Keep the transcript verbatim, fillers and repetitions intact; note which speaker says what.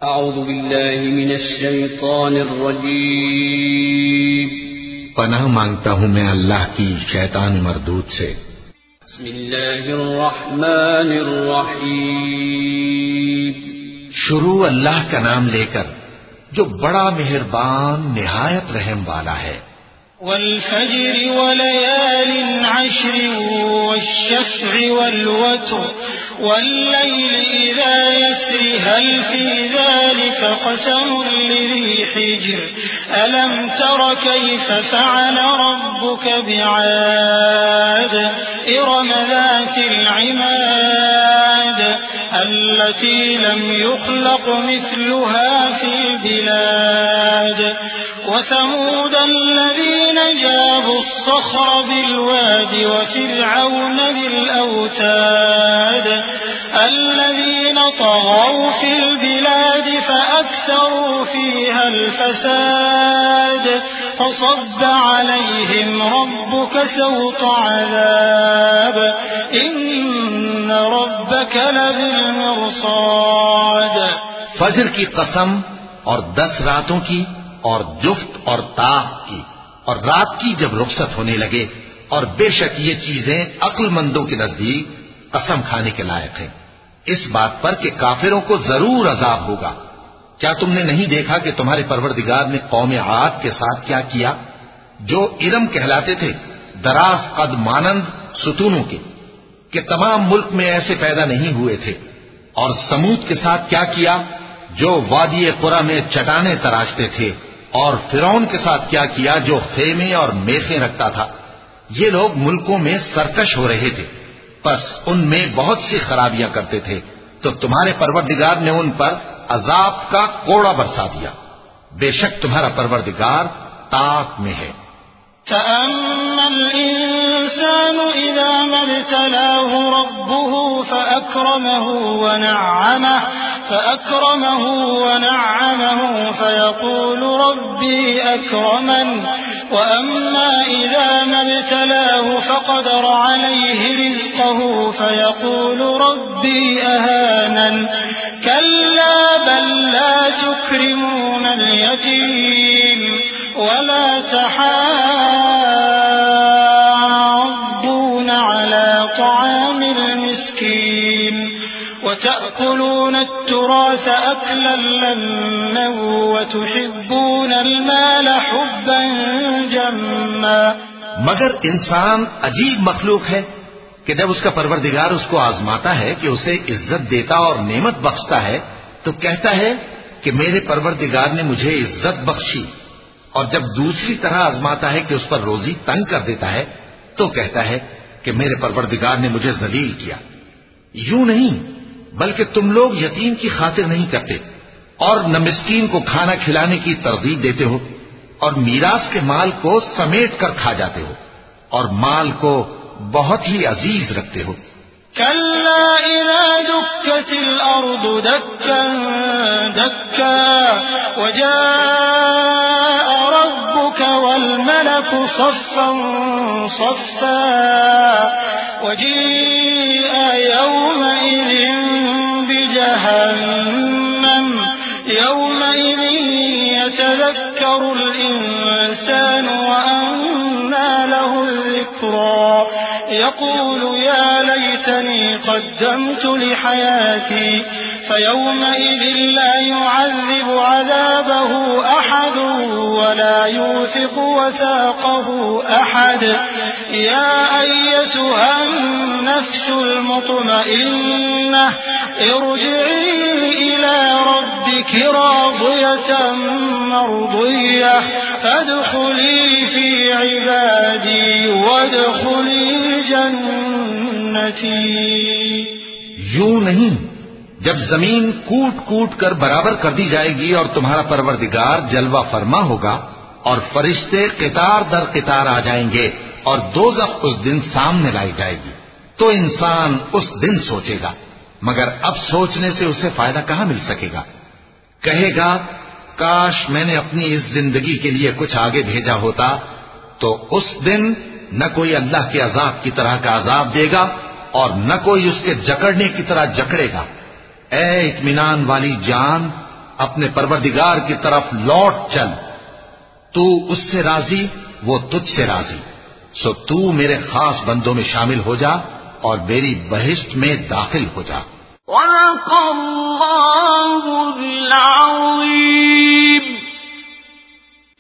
Speaker 1: अऊज़ु बिल्लाहि मिनश शैतानिर रजीम।
Speaker 2: पनाह मांगता हूँ मैं अल्लाह की शैतान मरदूद से।
Speaker 1: बिस्मिल्लाहिर रहमानिर रहीम।
Speaker 2: शुरू अल्लाह का नाम लेकर जो बड़ा मेहरबान निहायत रहम वाला है।
Speaker 3: वल फज्र वलयालिन अश्र वश्शफ्इ वल्वत्र वल्लैलि इज़ा यस्रि हल फी ज़ालिका क़समुन लिज़ी हिज्र अलम तर कैफ़ फ़अल रब्बुक बिआद इरम ज़ातिल इमाद अल्लती लम युख़लक़ मिस्लुहा फ़िल बिलाद वसमूद الذين جابوا الصخر بالواد وفرعون بالأوتاد الذين طغوا في البلاد فأكثروا فيها الفساد فصب عليهم ربك سوط عذاب إن ربك لبالمرصاد।
Speaker 2: फजर की कसम और दस रातों की और जुफ्त और ताक की और रात की जब रुखसत होने लगे, और बेशक ये चीजें अक्लमंदों के नजदीक कसम खाने के लायक हैं, इस बात पर कि काफिरों को जरूर अजाब होगा। क्या तुमने नहीं देखा कि तुम्हारे परवरदिगार ने कौम आद के साथ क्या किया, जो इरम कहलाते थे, दराज कद मानंद सुतूनों के, कि तमाम मुल्क में ऐसे पैदा नहीं हुए थे। और समूद के साथ क्या किया, जो वादी कुरा में चटाने तराशते थे। और फिरौन के साथ क्या किया, जो खेमे और मेखें रखता था। ये लोग मुल्कों में सरकश हो रहे थे, बस उनमें बहुत सी खराबियां करते थे, तो तुम्हारे परवरदिगार ने उन पर अजाब का कोड़ा बरसा दिया। बेशक तुम्हारा परवरदिगार ताक में है।
Speaker 3: फ़अम्मल इंसानु इज़ा मब्तलाहु रब्बुहु फ़अक्रमहु वनअमहु फ़अक्रमहु वनअमहु फ़यक़ूलु रब्बी अक्रमन वअम्मा इज़ा मब्तलाहु फ़क़दर अलैहि रिज़्क़हु फ़यक़ूलु रब्बी अहानन कल्ला बल ला तुक्रिमूनल यतीम वला तहाद्दून अला तआमिल मिस्कीन वतअकुलून अत्तुरास अक्लन लम्मा वतुहिब्बून अलमाल हुब्बन जम्मा।
Speaker 2: मगर इंसान अजीब मखलूक है कि जब उसका परवरदिगार उसको आजमाता है कि उसे इज्जत देता और नेमत बख्शता है, तो कहता है कि मेरे परवरदिगार ने मुझे इज्जत बख्शी, और जब दूसरी तरह आजमाता है कि उस पर रोजी तंग कर देता है, तो कहता है कि मेरे परवरदिगार ने मुझे जलील किया। यूं नहीं, बल्कि तुम लोग यतीम की खातिर नहीं करते, और न मिस्कीन को खाना खिलाने की तरगीब देते हो, और मीरास के माल को समेट कर खा जाते हो, और माल को बहुत ही अजीज रखते हो।
Speaker 3: कल्ला इज़ा दुक्कतिल अर्दु दक्कन दक्का वजाअ रब्बुक वल मलकु सफ़्फ़न सफ़्फ़ा वजीअ यौमइज़िन बिजहन्नम यौमइज़िन यतज़क्करुल इंसानु वअन्ना लहुल ज़िक्रा यक़ूलु या लैतनी क़द्दमतु लिहयाती फयौमइज़ ला युअज़्ज़िबु अज़ाबहु अहद वला यूसिक़ु वसाक़हु अहद या अय्यतुहन नफ्सुल मुत्मइन्नह इरजिई इला रब्बिकी रादियतन मर्दिय्यह फadkhuli फी इबादी वदखुली जन्नती।
Speaker 2: यूं नहीं, जब जमीन कूट कूट कर बराबर कर दी जाएगी और तुम्हारा परवरदिगार जलवा फरमा होगा, और फरिश्ते कितार दर कितार आ जाएंगे, और दोज़ख उस दिन सामने लाई जाएगी, तो इंसान उस दिन सोचेगा, मगर अब सोचने से उसे फायदा कहां मिल सकेगा। कहेगा, काश मैंने अपनी इस जिंदगी के लिए कुछ आगे भेजा होता, तो उस दिन न कोई अल्लाह के अजाब की तरह का अजाब देगा और न कोई उसके जकड़ने की तरह जकड़ेगा। ए इत्मीनान वाली जान, अपने परवरदिगार की तरफ लौट चल, तू उससे राजी, वो तुझसे राजी। सो तू मेरे खास बंदों में शामिल हो जा और मेरी बहिश्त में दाखिल हो जा।